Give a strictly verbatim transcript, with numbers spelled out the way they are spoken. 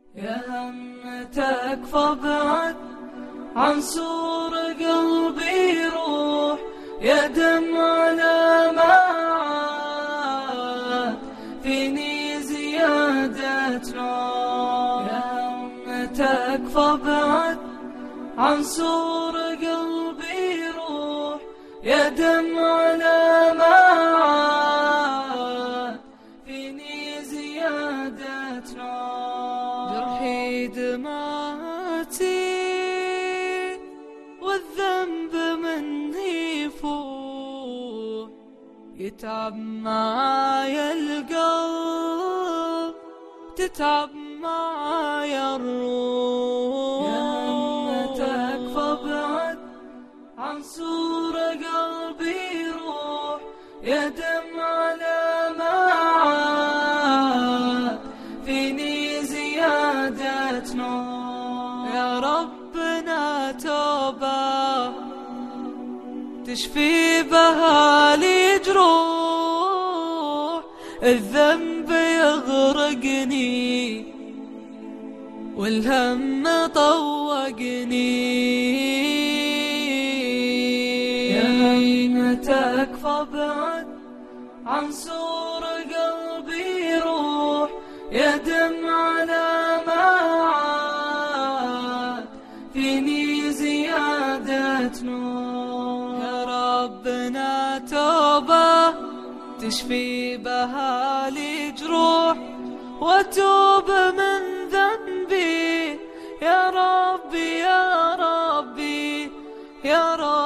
يا همتك فابعد عن سور قلبي روح، يا دمع لمعات فيني زيادة نور. يا همتك فابعد عن سور قلبي روح، يا دمع لمعات فيني زيادة نور. جرحي دمعتي والذنب مني يفوح، يتعب معايا القلب تتعب معايا الروح. يا همتك فابعد عن سور قلبي روح، يا دمع لمعات فيني زيادة نور. يا ربنا توبة تشفي بها لي جروح، الذنب يغرقني والهم طوقني. يا همتك فابعد عن سور قلبي روح، يا دمع لمعات فيني زيادة نور. يا ربنا توبة تشفي بها لي جروح، واتوب من ذنبي يا ربي يا ربي يا ربي.